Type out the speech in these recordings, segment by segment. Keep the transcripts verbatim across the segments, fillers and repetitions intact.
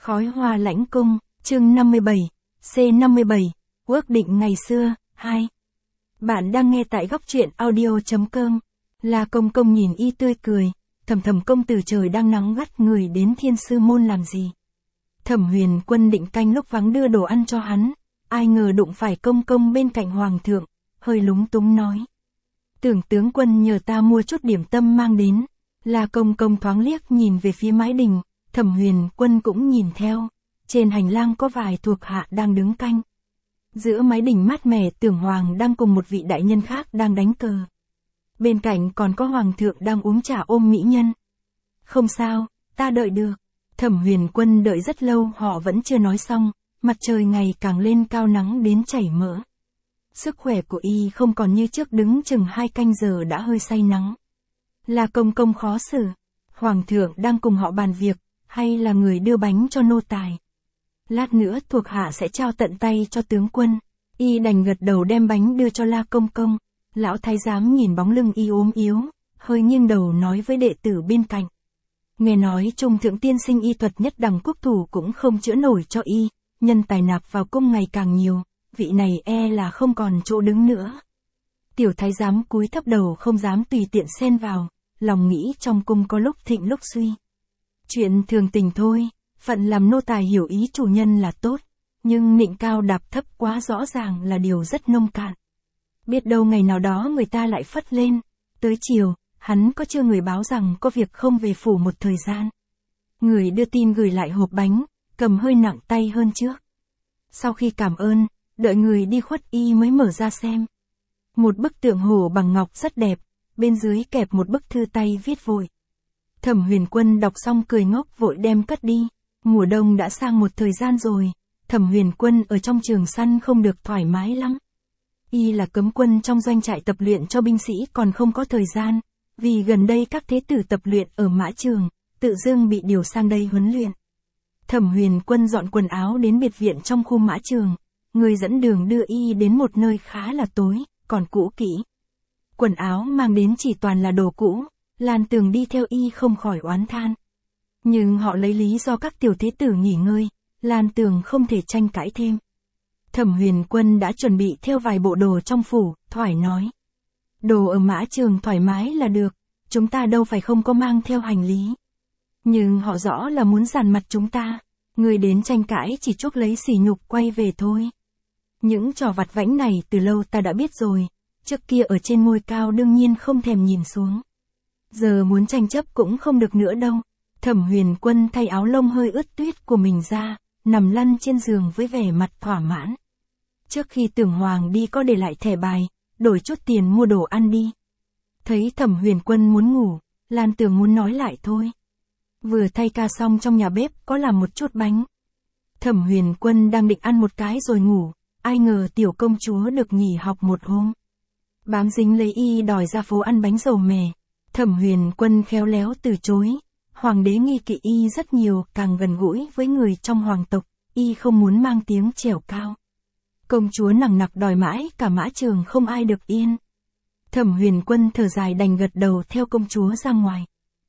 Khói hoa lãnh cung, chương năm mươi bảy, C năm mươi bảy, ước định ngày xưa, hai. Bạn đang nghe tại góc truyện audio chấm com. La Công Công nhìn y tươi cười, thầm thầm công tử trời đang nắng gắt người đến Thiên Sư Môn làm gì. Thẩm Huyền Quân định canh lúc vắng đưa đồ ăn cho hắn, ai ngờ đụng phải Công Công bên cạnh Hoàng thượng, hơi lúng túng nói. Tưởng tướng quân nhờ ta mua chút điểm tâm mang đến. La Công Công thoáng liếc nhìn về phía mái đình, Thẩm Huyền Quân cũng nhìn theo, trên hành lang có vài thuộc hạ đang đứng canh. Giữa mái đình mát mẻ Tưởng Hoàng đang cùng một vị đại nhân khác đang đánh cờ. Bên cạnh còn có Hoàng thượng đang uống trà ôm mỹ nhân. Không sao, ta đợi được. Thẩm Huyền Quân đợi rất lâu họ vẫn chưa nói xong, mặt trời ngày càng lên cao nắng đến chảy mỡ. Sức khỏe của y không còn như trước đứng chừng hai canh giờ đã hơi say nắng. La Công Công khó xử. Hoàng thượng đang cùng họ bàn việc, hay là người đưa bánh cho nô tài. Lát nữa thuộc hạ sẽ trao tận tay cho tướng quân. Y đành gật đầu đem bánh đưa cho La Công Công. Lão thái giám nhìn bóng lưng y ốm yếu, hơi nghiêng đầu nói với đệ tử bên cạnh. Nghe nói Trung Thượng tiên sinh y thuật nhất đẳng quốc thủ cũng không chữa nổi cho y, nhân tài nạp vào cung ngày càng nhiều, vị này e là không còn chỗ đứng nữa. Tiểu thái giám cúi thấp đầu không dám tùy tiện xen vào, lòng nghĩ trong cung có lúc thịnh lúc suy. Chuyện thường tình thôi, phận làm nô tài hiểu ý chủ nhân là tốt, nhưng nịnh cao đạp thấp quá rõ ràng là điều rất nông cạn. Biết đâu ngày nào đó người ta lại phất lên. Tới chiều, hắn có chưa người báo rằng có việc không về phủ một thời gian. Người đưa tin gửi lại hộp bánh, cầm hơi nặng tay hơn trước. Sau khi cảm ơn, đợi người đi khuất y mới mở ra xem. Một bức tượng hổ bằng ngọc rất đẹp, bên dưới kẹp một bức thư tay viết vội. Thẩm Huyền Quân đọc xong cười ngốc vội đem cất đi. Mùa đông đã sang một thời gian rồi, Thẩm Huyền Quân ở trong trường săn không được thoải mái lắm. Y là cấm quân trong doanh trại tập luyện cho binh sĩ còn không có thời gian, vì gần đây các thế tử tập luyện ở mã trường, tự dưng bị điều sang đây huấn luyện. Thẩm Huyền Quân dọn quần áo đến biệt viện trong khu mã trường, người dẫn đường đưa y đến một nơi khá là tối, còn cũ kỹ. Quần áo mang đến chỉ toàn là đồ cũ, Lan Tường đi theo y không khỏi oán than. Nhưng họ lấy lý do các tiểu thế tử nghỉ ngơi, Lan Tường không thể tranh cãi thêm. Thẩm Huyền Quân đã chuẩn bị theo vài bộ đồ trong phủ, thoải nói. Đồ ở mã trường thoải mái là được, chúng ta đâu phải không có mang theo hành lý. Nhưng họ rõ là muốn giàn mặt chúng ta, người đến tranh cãi chỉ chuốc lấy sỉ nhục quay về thôi. Những trò vặt vãnh này từ lâu ta đã biết rồi, trước kia ở trên ngôi cao đương nhiên không thèm nhìn xuống. Giờ muốn tranh chấp cũng không được nữa đâu. Thẩm Huyền Quân thay áo lông hơi ướt tuyết của mình ra, nằm lăn trên giường với vẻ mặt thỏa mãn. Trước khi Tưởng Hoàng đi có để lại thẻ bài, đổi chút tiền mua đồ ăn đi. Thấy Thẩm Huyền Quân muốn ngủ, Lan Tường muốn nói lại thôi. Vừa thay ca xong trong nhà bếp có làm một chút bánh. Thẩm Huyền Quân đang định ăn một cái rồi ngủ, ai ngờ tiểu công chúa được nghỉ học một hôm. Bám dính lấy y đòi ra phố ăn bánh dầu mè. Thẩm Huyền Quân khéo léo từ chối. Hoàng đế nghi kỵ y rất nhiều, càng gần gũi với người trong hoàng tộc, y không muốn mang tiếng trèo cao. Công chúa nằng nặc đòi mãi cả mã trường không ai được yên. Thẩm Huyền Quân thở dài đành gật đầu theo công chúa ra ngoài.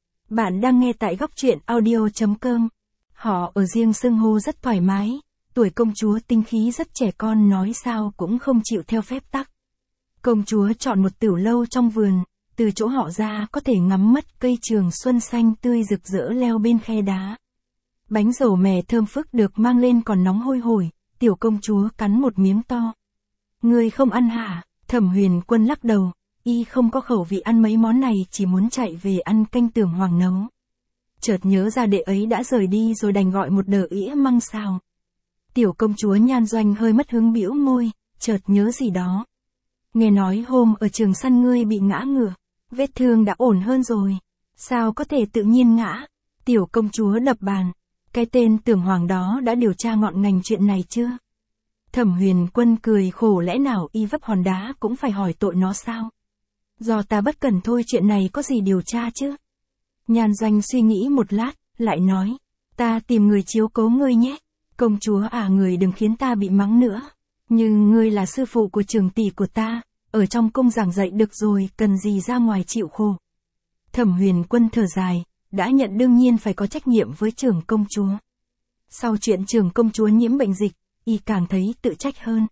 Bạn đang nghe tại góc truyện audio chấm com. Họ ở riêng xưng hô rất thoải mái, tuổi công chúa tinh khí rất trẻ con nói sao cũng không chịu theo phép tắc. Công chúa chọn một tửu lâu trong vườn, từ chỗ họ ra có thể ngắm mất cây trường xuân xanh tươi rực rỡ leo bên khe đá. Bánh dầu mè thơm phức được mang lên còn nóng hôi hổi, tiểu công chúa cắn một miếng to. Người không ăn hả? Thẩm Huyền Quân lắc đầu, y không có khẩu vị ăn mấy món này, chỉ muốn chạy về ăn canh Tưởng Hoàng nấu. Chợt nhớ ra đệ ấy đã rời đi rồi đành gọi một đờ ĩa măng xào. Tiểu công chúa Nhan Doanh hơi mất hứng bĩu môi, chợt nhớ gì đó. Nghe nói hôm ở trường săn ngươi bị ngã ngửa, vết thương đã ổn hơn rồi. Sao có thể tự nhiên ngã? Tiểu công chúa đập bàn. Cái tên Tưởng Hoàng đó đã điều tra ngọn ngành chuyện này chưa? Thẩm Huyền Quân cười khổ, lẽ nào y vấp hòn đá cũng phải hỏi tội nó sao? Do ta bất cẩn thôi, chuyện này có gì điều tra chứ? Nhan Doanh suy nghĩ một lát, lại nói. Ta tìm người chiếu cố ngươi nhé. Công chúa à, người đừng khiến ta bị mắng nữa. Nhưng ngươi là sư phụ của trưởng tỷ của ta, ở trong cung giảng dạy được rồi, cần gì ra ngoài chịu khổ. Thẩm Huyền Quân thở dài, đã nhận đương nhiên phải có trách nhiệm với trưởng công chúa. Sau chuyện trưởng công chúa nhiễm bệnh dịch, y càng thấy tự trách hơn.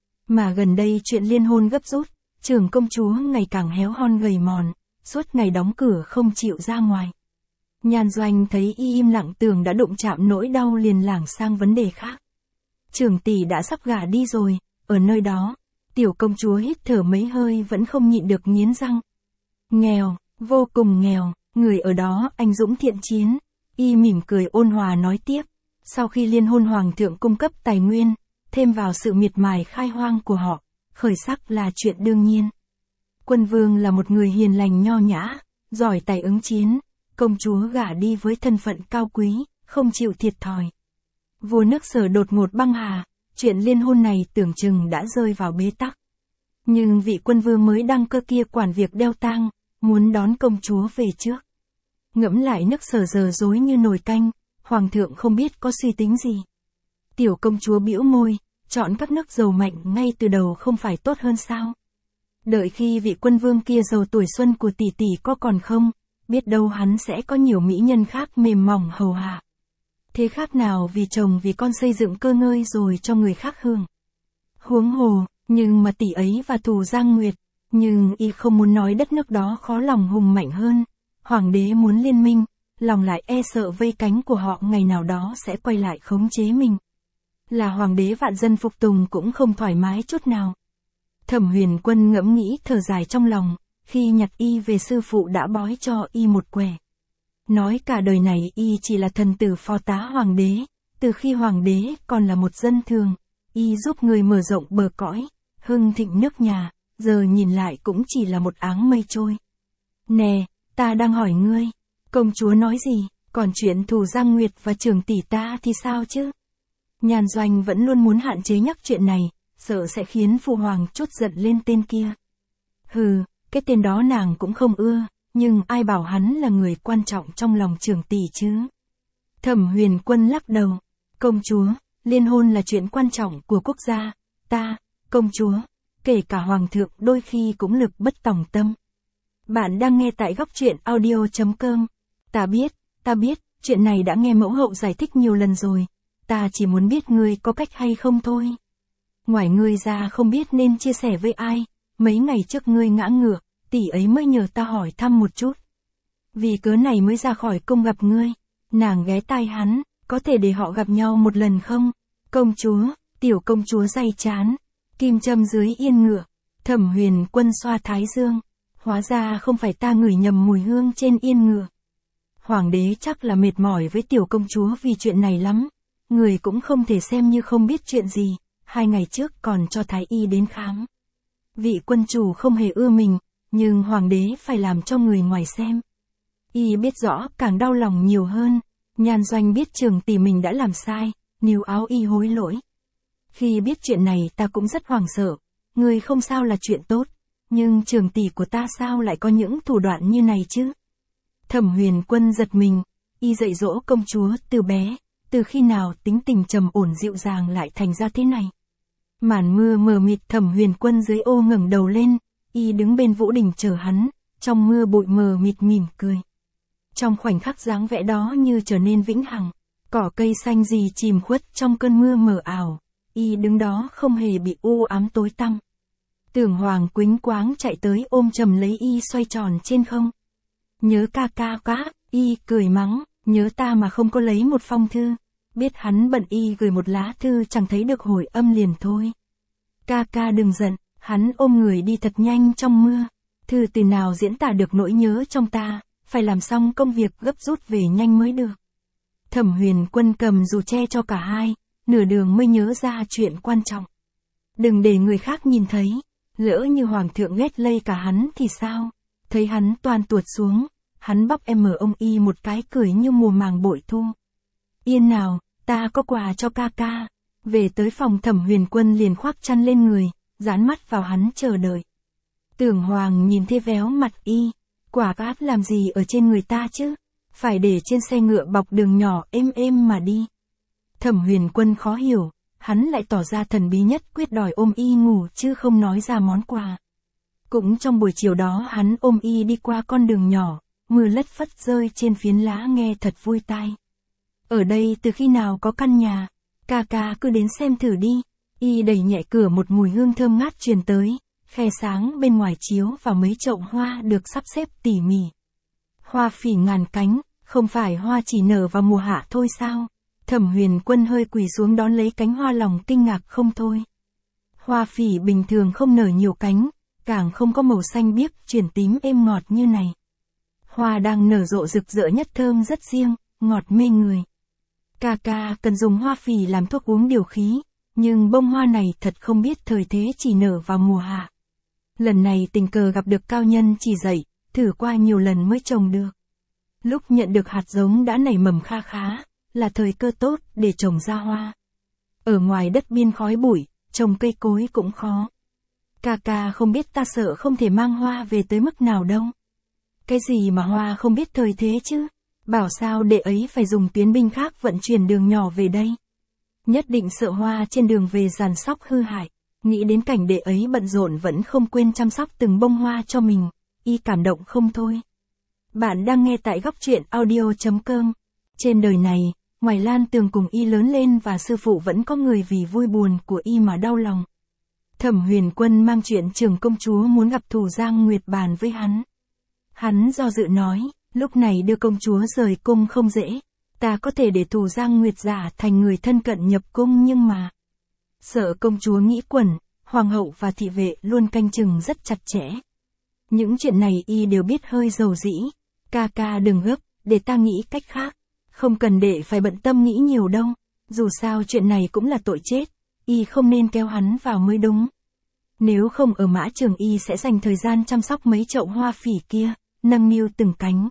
Mà gần đây chuyện liên hôn gấp rút, trưởng công chúa ngày càng héo hon gầy mòn, suốt ngày đóng cửa không chịu ra ngoài. Nhan Doanh thấy y im lặng tưởng đã đụng chạm nỗi đau liền lảng sang vấn đề khác. Trưởng tỷ đã sắp gả đi rồi, ở nơi đó, tiểu công chúa hít thở mấy hơi vẫn không nhịn được nghiến răng. Nghèo, vô cùng nghèo, người ở đó anh dũng thiện chiến. Y mỉm cười ôn hòa nói tiếp, sau khi liên hôn hoàng thượng cung cấp tài nguyên, thêm vào sự miệt mài khai hoang của họ, khởi sắc là chuyện đương nhiên. Quân vương là một người hiền lành nho nhã, giỏi tài ứng chiến, công chúa gả đi với thân phận cao quý, không chịu thiệt thòi. Vua nước Sở đột ngột băng hà, chuyện liên hôn này tưởng chừng đã rơi vào bế tắc. Nhưng vị quân vương mới đăng cơ kia quản việc đeo tang, muốn đón công chúa về trước. Ngẫm lại nước Sở giờ rối như nồi canh, hoàng thượng không biết có suy tính gì. Tiểu công chúa bĩu môi, chọn các nước giàu mạnh ngay từ đầu không phải tốt hơn sao? Đợi khi vị quân vương kia giàu tuổi xuân của tỷ tỷ có còn không, biết đâu hắn sẽ có nhiều mỹ nhân khác mềm mỏng hầu hạ. Thế khác nào vì chồng vì con xây dựng cơ ngơi rồi cho người khác hưởng. Huống hồ, nhưng mà tỷ ấy và Thù Giang Nguyệt, nhưng y không muốn nói đất nước đó khó lòng hùng mạnh hơn. Hoàng đế muốn liên minh, lòng lại e sợ vây cánh của họ ngày nào đó sẽ quay lại khống chế mình. Là hoàng đế vạn dân phục tùng cũng không thoải mái chút nào. Thẩm Huyền Quân ngẫm nghĩ thở dài trong lòng, khi nhặt y về sư phụ đã bói cho y một quẻ. Nói cả đời này y chỉ là thần tử phó tá hoàng đế, từ khi hoàng đế còn là một dân thường, y giúp người mở rộng bờ cõi, hưng thịnh nước nhà, giờ nhìn lại cũng chỉ là một áng mây trôi. Nè, ta đang hỏi ngươi, công chúa nói gì, còn chuyện Thù Giang Nguyệt và trưởng tỷ ta thì sao chứ? Nhan Doanh vẫn luôn muốn hạn chế nhắc chuyện này, sợ sẽ khiến phụ hoàng chút giận lên tên kia. Hừ, cái tên đó nàng cũng không ưa, nhưng ai bảo hắn là người quan trọng trong lòng trưởng tỷ chứ? Thẩm Huyền Quân lắc đầu, công chúa, liên hôn là chuyện quan trọng của quốc gia, ta, công chúa, kể cả hoàng thượng đôi khi cũng lực bất tòng tâm. Bạn đang nghe tại góc truyện audio chấm com. Ta biết, ta biết, chuyện này đã nghe mẫu hậu giải thích nhiều lần rồi, ta chỉ muốn biết ngươi có cách hay không thôi. Ngoài ngươi ra không biết nên chia sẻ với ai, mấy ngày trước ngươi ngã ngựa, tỷ ấy mới nhờ ta hỏi thăm một chút. Vì cớ này mới ra khỏi cung gặp ngươi, nàng ghé tai hắn, có thể để họ gặp nhau một lần không? Công chúa, tiểu công chúa day chán, kim châm dưới yên ngựa, Thẩm Huyền Quân xoa thái dương, hóa ra không phải ta ngửi nhầm mùi hương trên yên ngựa. Hoàng đế chắc là mệt mỏi với tiểu công chúa vì chuyện này lắm, người cũng không thể xem như không biết chuyện gì, hai ngày trước còn cho thái y đến khám. Vị quân chủ không hề ưa mình, nhưng hoàng đế phải làm cho người ngoài xem. Y biết rõ càng đau lòng nhiều hơn, Nhan Doanh biết trưởng tỷ mình đã làm sai, níu áo y hối lỗi. Khi biết chuyện này ta cũng rất hoảng sợ, người không sao là chuyện tốt, nhưng trưởng tỷ của ta sao lại có những thủ đoạn như này chứ? Thẩm Huyền Quân giật mình, y dạy dỗ công chúa từ bé, từ khi nào tính tình trầm ổn dịu dàng lại thành ra thế này. Màn mưa mờ mịt, Thẩm Huyền Quân dưới ô ngẩng đầu lên, y đứng bên Vũ Đình chờ hắn, trong mưa bụi mờ mịt mỉm cười. Trong khoảnh khắc dáng vẻ đó như trở nên vĩnh hằng, cỏ cây xanh gì chìm khuất trong cơn mưa mờ ảo, y đứng đó không hề bị u ám tối tăm. Tưởng Hoàng quýnh quáng chạy tới ôm chầm lấy y xoay tròn trên không. Nhớ ca ca quá, y cười mắng, nhớ ta mà không có lấy một phong thư. Biết hắn bận y gửi một lá thư chẳng thấy được hồi âm liền thôi. Ca ca đừng giận, hắn ôm người đi thật nhanh trong mưa. Thư từ nào diễn tả được nỗi nhớ trong ta, phải làm xong công việc gấp rút về nhanh mới được. Thẩm Huyền Quân cầm dù che cho cả hai, nửa đường mới nhớ ra chuyện quan trọng. Đừng để người khác nhìn thấy, lỡ như hoàng thượng ghét lây cả hắn thì sao? Thấy hắn toan tuột xuống, hắn bắp em mở ông y một cái cười như mùa màng bội thu. Yên nào, ta có quà cho ca ca. Về tới phòng Thẩm Huyền Quân liền khoác chăn lên người, dán mắt vào hắn chờ đợi. Tưởng Hoàng nhìn thế véo mặt y, quả cát làm gì ở trên người ta chứ? Phải để trên xe ngựa bọc đường nhỏ êm êm mà đi. Thẩm Huyền Quân khó hiểu, hắn lại tỏ ra thần bí nhất quyết đòi ôm y ngủ chứ không nói ra món quà. Cũng trong buổi chiều đó hắn ôm y đi qua con đường nhỏ, mưa lất phất rơi trên phiến lá nghe thật vui tai. Ở đây từ khi nào có căn nhà? Ca ca cứ đến xem thử đi. Y đẩy nhẹ cửa, một mùi hương thơm ngát truyền tới, khe sáng bên ngoài chiếu vào mấy chậu hoa được sắp xếp tỉ mỉ. Hoa phỉ ngàn cánh, không phải hoa chỉ nở vào mùa hạ thôi sao? Thẩm Huyền Quân hơi quỳ xuống đón lấy cánh hoa, lòng kinh ngạc không thôi. Hoa phỉ bình thường không nở nhiều cánh, càng không có màu xanh biếc chuyển tím êm ngọt như này. Hoa đang nở rộ rực rỡ nhất, thơm rất riêng, ngọt mê người. Ca ca cần dùng hoa phỉ làm thuốc uống điều khí, nhưng bông hoa này thật không biết thời thế, chỉ nở vào mùa hạ. Lần này tình cờ gặp được cao nhân chỉ dạy, thử qua nhiều lần mới trồng được. Lúc nhận được hạt giống đã nảy mầm kha khá, là thời cơ tốt để trồng ra hoa. Ở ngoài đất biên khói bụi, trồng cây cối cũng khó. Ca ca không biết ta sợ không thể mang hoa về tới mức nào đâu. Cái gì mà hoa không biết thời thế chứ? Bảo sao đệ ấy phải dùng tuyến binh khác vận chuyển đường nhỏ về đây. Nhất định sợ hoa trên đường về giàn sóc hư hại. Nghĩ đến cảnh đệ ấy bận rộn vẫn không quên chăm sóc từng bông hoa cho mình, y cảm động không thôi. Bạn đang nghe tại góc truyện audio chấm com. Trên đời này, ngoài Lan Tường cùng y lớn lên và sư phụ, vẫn có người vì vui buồn của y mà đau lòng. Thẩm Huyền Quân mang chuyện Trường công chúa muốn gặp Thủ Giang Nguyệt bàn với hắn. Hắn do dự nói, lúc này đưa công chúa rời cung không dễ. Ta có thể để Thủ Giang Nguyệt giả thành người thân cận nhập cung, nhưng mà sợ công chúa nghĩ quẩn, hoàng hậu và thị vệ luôn canh chừng rất chặt chẽ. Những chuyện này y đều biết hơi dầu dĩ. Ca ca đừng gấp, để ta nghĩ cách khác. Không cần để phải bận tâm nghĩ nhiều đâu. Dù sao chuyện này cũng là tội chết, y không nên kéo hắn vào mới đúng. Nếu không ở mã trường y sẽ dành thời gian chăm sóc mấy chậu hoa phỉ kia, nâng niu từng cánh.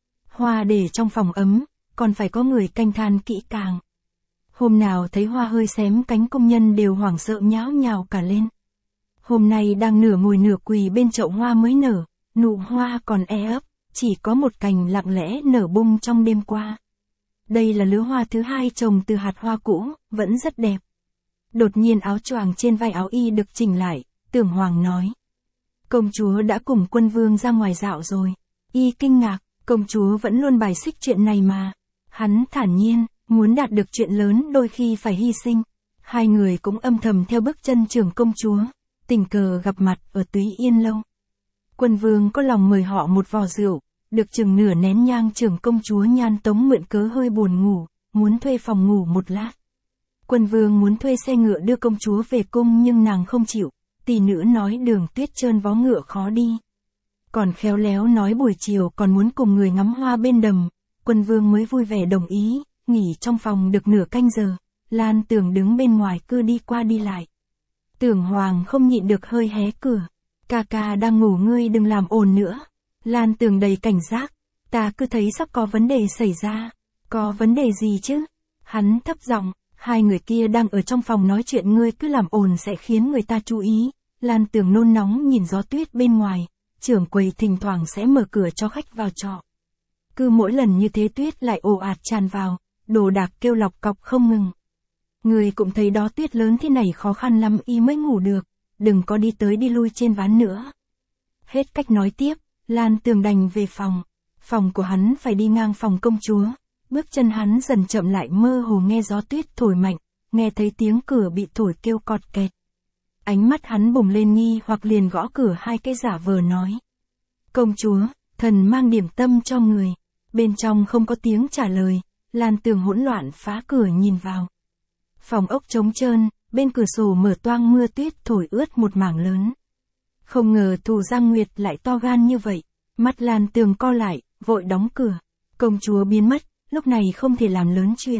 Hoa để trong phòng ấm, còn phải có người canh than kỹ càng. Hôm nào thấy hoa hơi xém cánh, công nhân đều hoảng sợ nháo nhào cả lên. Hôm nay đang nửa ngồi nửa quỳ bên chậu hoa mới nở, nụ hoa còn e ấp, chỉ có một cành lặng lẽ nở bung trong đêm qua. Đây là lứa hoa thứ hai trồng từ hạt hoa cũ, vẫn rất đẹp. Đột nhiên áo choàng trên vai áo y được chỉnh lại, Tưởng Hoàng nói. Công chúa đã cùng quân vương ra ngoài dạo rồi. Y kinh ngạc, công chúa vẫn luôn bài xích chuyện này mà. Hắn thản nhiên, muốn đạt được chuyện lớn đôi khi phải hy sinh. Hai người cũng âm thầm theo bước chân Trường công chúa, tình cờ gặp mặt ở Túy Yên lâu. Quân vương có lòng mời họ một vò rượu, được chừng nửa nén nhang. Trường công chúa Nhan Tống mượn cớ hơi buồn ngủ, muốn thuê phòng ngủ một lát. Quân vương muốn thuê xe ngựa đưa công chúa về cung nhưng nàng không chịu, tỷ nữ nói đường tuyết trơn vó ngựa khó đi. Còn khéo léo nói buổi chiều còn muốn cùng người ngắm hoa bên đầm, quân vương mới vui vẻ đồng ý, nghỉ trong phòng được nửa canh giờ, Lan Tường đứng bên ngoài cứ đi qua đi lại. Tưởng Hoàng không nhịn được hơi hé cửa, ca ca đang ngủ ngươi đừng làm ồn nữa. Lan Tường đầy cảnh giác, ta cứ thấy sắp có vấn đề xảy ra. Có vấn đề gì chứ? Hắn thấp giọng, hai người kia đang ở trong phòng nói chuyện, ngươi cứ làm ồn sẽ khiến người ta chú ý. Lan Tường nôn nóng nhìn gió tuyết bên ngoài, trưởng quầy thỉnh thoảng sẽ mở cửa cho khách vào trọ. Cứ mỗi lần như thế tuyết lại ồ ạt tràn vào, đồ đạc kêu lọc cọc không ngừng. Người cũng thấy đó, tuyết lớn thế này khó khăn lắm y mới ngủ được, đừng có đi tới đi lui trên ván nữa. Hết cách nói tiếp, Lan Tường đành về phòng. Phòng của hắn phải đi ngang phòng công chúa, bước chân hắn dần chậm lại, mơ hồ nghe gió tuyết thổi mạnh, nghe thấy tiếng cửa bị thổi kêu cọt kẹt. Ánh mắt hắn bùng lên nghi hoặc, liền gõ cửa hai cái giả vờ nói. Công chúa, thần mang điểm tâm cho người. Bên trong không có tiếng trả lời, Lan Tường hỗn loạn phá cửa nhìn vào. Phòng ốc trống trơn, bên cửa sổ mở toang, mưa tuyết thổi ướt một mảng lớn. Không ngờ Thủ Giang Nguyệt lại to gan như vậy, mắt Lan Tường co lại, vội đóng cửa. Công chúa biến mất, lúc này không thể làm lớn chuyện.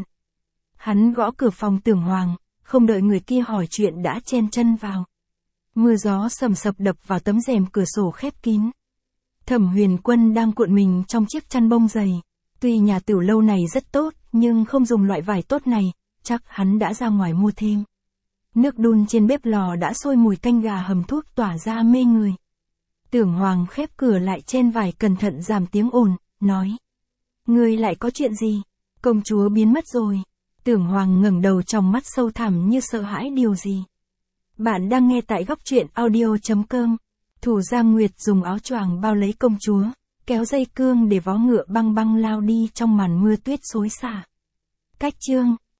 Hắn gõ cửa phòng Tưởng Hoàng, không đợi người kia hỏi chuyện đã chen chân vào. Mưa gió sầm sập đập vào tấm rèm cửa sổ khép kín. Thẩm Huyền Quân đang cuộn mình trong chiếc chăn bông dày. Tuy nhà tiểu lâu này rất tốt, nhưng không dùng loại vải tốt này, chắc hắn đã ra ngoài mua thêm. Nước đun trên bếp lò đã sôi mùi canh gà hầm thuốc tỏa ra mê người. Tưởng Hoàng khép cửa lại chen vải, cẩn thận giảm tiếng ồn, nói. Ngươi lại có chuyện gì? Công chúa biến mất rồi. Tưởng Hoàng ngẩng đầu, trong mắt sâu thẳm như sợ hãi điều gì. Bạn đang nghe tại góc truyện audio chấm com. Thủ Giang Nguyệt dùng áo choàng bao lấy công chúa, kéo dây cương để vó ngựa băng băng lao đi trong màn mưa tuyết xối xả. Cách chương